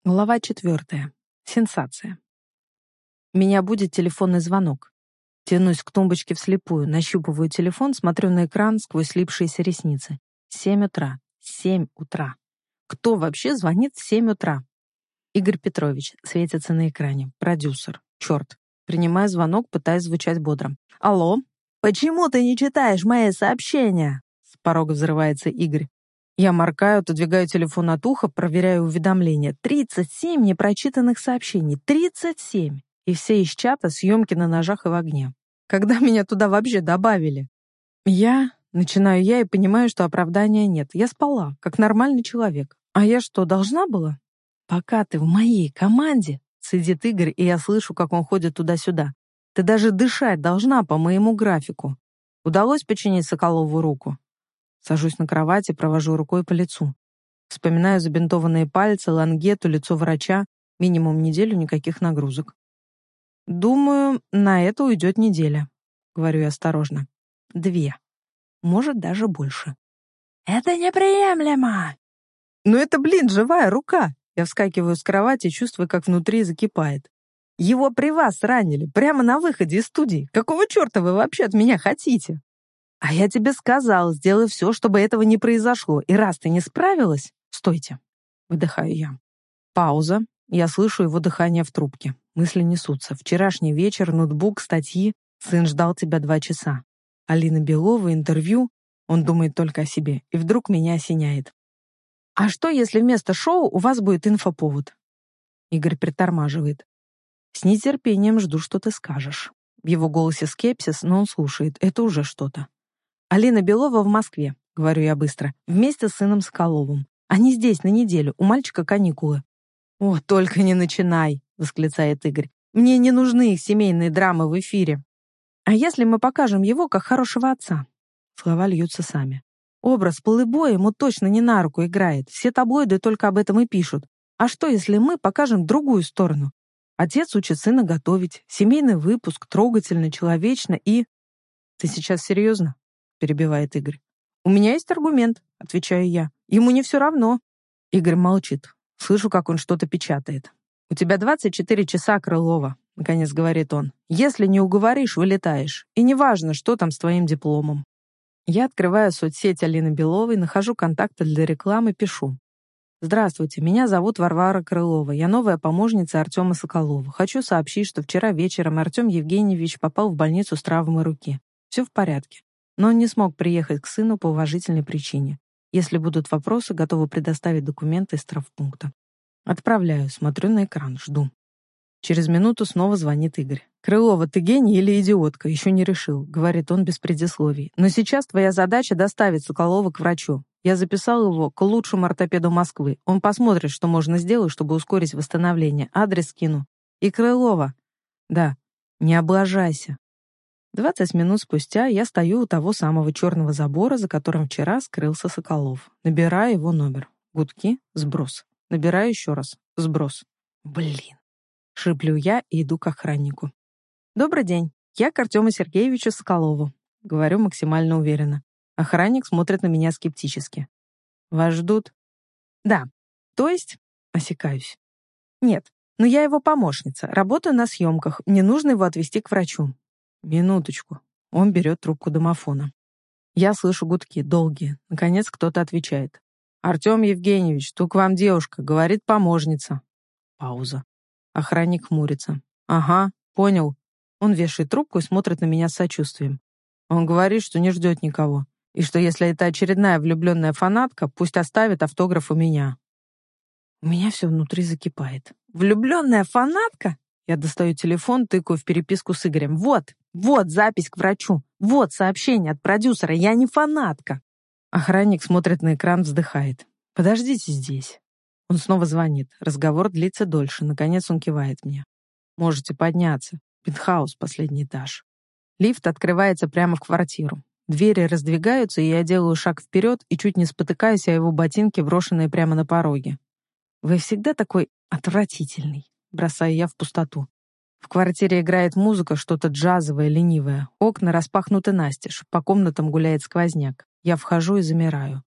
Глава 4. Сенсация. Меня будет телефонный звонок. Тянусь к тумбочке вслепую, нащупываю телефон, смотрю на экран сквозь слипшиеся ресницы. 7 утра. 7 утра. Кто вообще звонит в 7 утра? Игорь Петрович светится на экране. Продюсер. Черт. Принимаю звонок, пытаясь звучать бодро. Алло? Почему ты не читаешь мои сообщения? С порога взрывается Игорь. Я моргаю, отодвигаю телефон от уха, проверяю уведомления. 37 непрочитанных сообщений. 37! И все из чата съемки на ножах и в огне. Когда меня туда вообще добавили? Начинаю я и понимаю, что оправдания нет. Я спала, как нормальный человек. А я что, должна была? Пока ты в моей команде, сидит Игорь, и я слышу, как он ходит туда-сюда. Ты даже дышать должна по моему графику. Удалось починить Соколову руку? Сажусь на кровати, провожу рукой по лицу. Вспоминаю забинтованные пальцы, лангету, лицо врача. Минимум неделю никаких нагрузок. Думаю, на это уйдет неделя. Говорю я осторожно. 2. Может, даже больше. Это неприемлемо! Ну это, живая рука! Я вскакиваю с кровати, чувствуя, как внутри закипает. Его при вас ранили, прямо на выходе из студии. Какого черта вы вообще от меня хотите? А я тебе сказал, сделай все, чтобы этого не произошло. И раз ты не справилась, стойте. Выдыхаю я. Пауза. Я слышу его дыхание в трубке. Мысли несутся. Вчерашний вечер, ноутбук, статьи. Сын ждал тебя 2 часа. Алина Белова, интервью. Он думает только о себе. И вдруг меня осеняет. А что, если вместо шоу у вас будет инфоповод? Игорь притормаживает. С нетерпением жду, что ты скажешь. В его голосе скепсис, но он слушает. Это уже что-то. Алина Белова в Москве, говорю я быстро, вместе с сыном Соколовым. Они здесь на неделю, у мальчика каникулы. О, только не начинай, восклицает Игорь. Мне не нужны их семейные драмы в эфире. А если мы покажем его как хорошего отца? Слова льются сами. Образ плейбоя ему точно не на руку играет. Все таблоиды только об этом и пишут. А что, если мы покажем другую сторону? Отец учит сына готовить. Семейный выпуск, трогательно, человечно и... Ты сейчас серьезно? Перебивает Игорь. У меня есть аргумент, отвечаю я. Ему не все равно. Игорь молчит. Слышу, как он что-то печатает. У тебя 24 часа, Крылова, наконец говорит он. Если не уговоришь, вылетаешь. И неважно, что там с твоим дипломом. Я открываю соцсеть Алины Беловой, нахожу контакты для рекламы, пишу. Здравствуйте, меня зовут Варвара Крылова. Я новая помощница Артема Соколова. Хочу сообщить, что вчера вечером Артем Евгеньевич попал в больницу с травмой руки. Все в порядке. Но он не смог приехать к сыну по уважительной причине. Если будут вопросы, готовы предоставить документы из травмпункта. Отправляю, смотрю на экран, жду. Через минуту снова звонит Игорь. «Крылова, ты гений или идиотка? Еще не решил», — говорит он без предисловий. «Но сейчас твоя задача доставить Соколова к врачу. Я записал его к лучшему ортопеду Москвы. Он посмотрит, что можно сделать, чтобы ускорить восстановление. Адрес скину. И Крылова. Да, не облажайся». 20 минут спустя я стою у того самого черного забора, за которым вчера скрылся Соколов. Набираю его номер. Гудки, сброс. Набираю еще раз. Сброс. Блин. Шиплю я и иду к охраннику. «Добрый день. Я к Артему Сергеевичу Соколову». Говорю максимально уверенно. Охранник смотрит на меня скептически. «Вас ждут?» «Да. То есть...» Осекаюсь. «Нет. Но я его помощница. Работаю на съемках. Мне нужно его отвезти к врачу». «Минуточку». Он берет трубку домофона. Я слышу гудки, долгие. Наконец кто-то отвечает. «Артем Евгеньевич, тут к вам девушка, говорит помощница». Пауза. Охранник хмурится. «Ага, понял». Он вешает трубку и смотрит на меня с сочувствием. Он говорит, что не ждет никого. И что если это очередная влюбленная фанатка, пусть оставит автограф у меня. У меня все внутри закипает. «Влюбленная фанатка?» Я достаю телефон, тыкаю в переписку с Игорем. Вот запись к врачу. Вот сообщение от продюсера. Я не фанатка. Охранник смотрит на экран, вздыхает. «Подождите здесь». Он снова звонит. Разговор длится дольше. Наконец он кивает мне. «Можете подняться. Пентхаус, последний этаж». Лифт открывается прямо в квартиру. Двери раздвигаются, и я делаю шаг вперед и чуть не спотыкаюсь о его ботинки, брошенные прямо на пороге. «Вы всегда такой отвратительный», — бросаю я в пустоту. В квартире играет музыка, что-то джазовое, ленивое. Окна распахнуты настежь, по комнатам гуляет сквозняк. Я вхожу и замираю.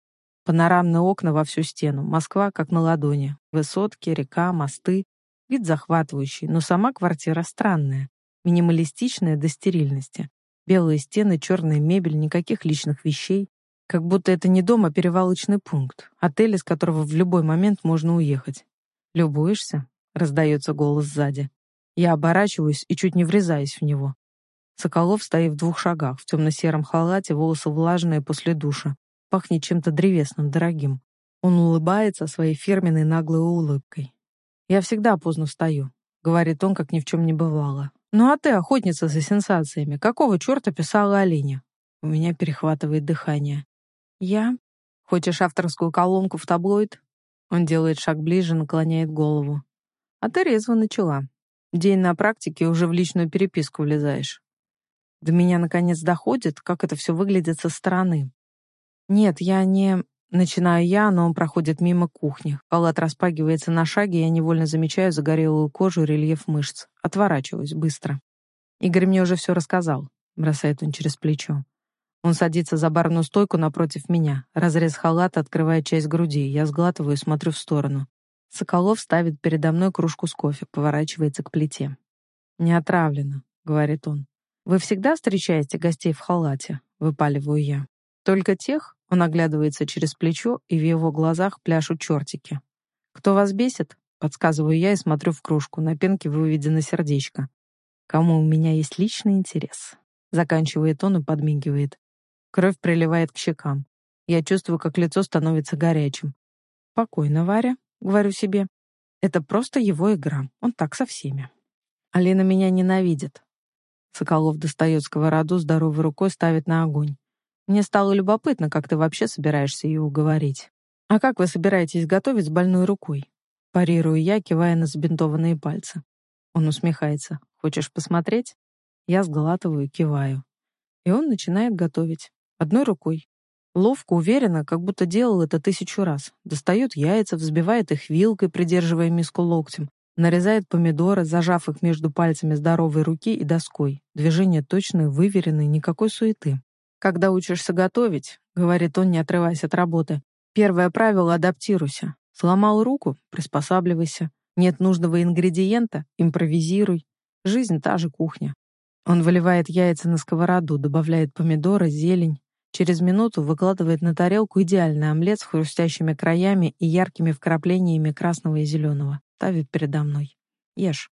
Панорамные окна во всю стену. Москва как на ладони. Высотки, река, мосты. Вид захватывающий, но сама квартира странная. Минималистичная до стерильности. Белые стены, черная мебель, никаких личных вещей. Как будто это не дом, а перевалочный пункт. Отель, из которого в любой момент можно уехать. «Любуешься?» — раздается голос сзади. Я оборачиваюсь и чуть не врезаюсь в него. Соколов стоит в 2 шагах, в темно-сером халате, волосы влажные после душа. Пахнет чем-то древесным, дорогим. Он улыбается своей фирменной наглой улыбкой. «Я всегда поздно встаю», — говорит он, как ни в чем не бывало. «Ну а ты, охотница за сенсациями, какого черта писала оленя?» У меня перехватывает дыхание. «Я? Хочешь авторскую колонку в таблоид?» Он делает шаг ближе, наклоняет голову. «А ты резво начала. День на практике, уже в личную переписку влезаешь». До меня наконец доходит, как это все выглядит со стороны. «Нет, я не...» Начинаю я, но он проходит мимо кухни. Халат распагивается на шаге, и я невольно замечаю загорелую кожу и рельеф мышц. Отворачиваюсь быстро. «Игорь мне уже все рассказал», — бросает он через плечо. Он садится за барную стойку напротив меня. Разрез халата открывает часть груди. Я сглатываю и смотрю в сторону. Соколов ставит передо мной кружку с кофе, поворачивается к плите. «Не отравлено», — говорит он. «Вы всегда встречаете гостей в халате?» — выпаливаю я. «Только тех?» — он оглядывается через плечо, и в его глазах пляшут чертики. «Кто вас бесит?» — подсказываю я и смотрю в кружку. На пенке выведено сердечко. «Кому у меня есть личный интерес?» Заканчивает он и подмигивает. Кровь приливает к щекам. Я чувствую, как лицо становится горячим. «Спокойно, Варя», — говорю себе. «Это просто его игра. Он так со всеми». Алина меня ненавидит. Соколов достает сковороду, здоровой рукой ставит на огонь. Мне стало любопытно, как ты вообще собираешься ее уговорить. А как вы собираетесь готовить с больной рукой? Парирую я, кивая на забинтованные пальцы. Он усмехается. Хочешь посмотреть? Я сглатываю, киваю. И он начинает готовить. Одной рукой. Ловко, уверенно, как будто делал это 1000 раз. Достает яйца, взбивает их вилкой, придерживая миску локтем. Нарезает помидоры, зажав их между пальцами здоровой руки и доской. Движения точные, выверенные, никакой суеты. «Когда учишься готовить», — говорит он, не отрываясь от работы, «первое правило — адаптируйся. Сломал руку — приспосабливайся. Нет нужного ингредиента — импровизируй. Жизнь — та же кухня». Он выливает яйца на сковороду, добавляет помидоры, зелень. Через минуту выкладывает на тарелку идеальный омлет с хрустящими краями и яркими вкраплениями красного и зеленого. Ставит передо мной. «Ешь».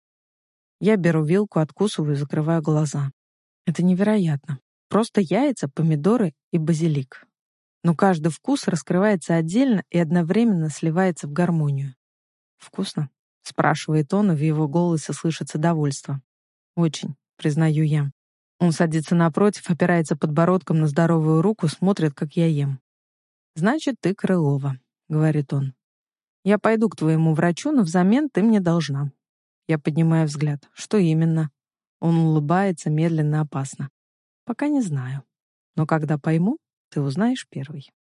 Я беру вилку, откусываю и закрываю глаза. Это невероятно. Просто яйца, помидоры и базилик. Но каждый вкус раскрывается отдельно и одновременно сливается в гармонию. «Вкусно?» — спрашивает он, и в его голосе слышится довольство. «Очень», — признаю я. Он садится напротив, опирается подбородком на здоровую руку, смотрит, как я ем. «Значит, ты Крылова», — говорит он. «Я пойду к твоему врачу, но взамен ты мне должна». Я поднимаю взгляд. «Что именно?» Он улыбается медленно, опасно. «Пока не знаю. Но когда пойму, ты узнаешь первый».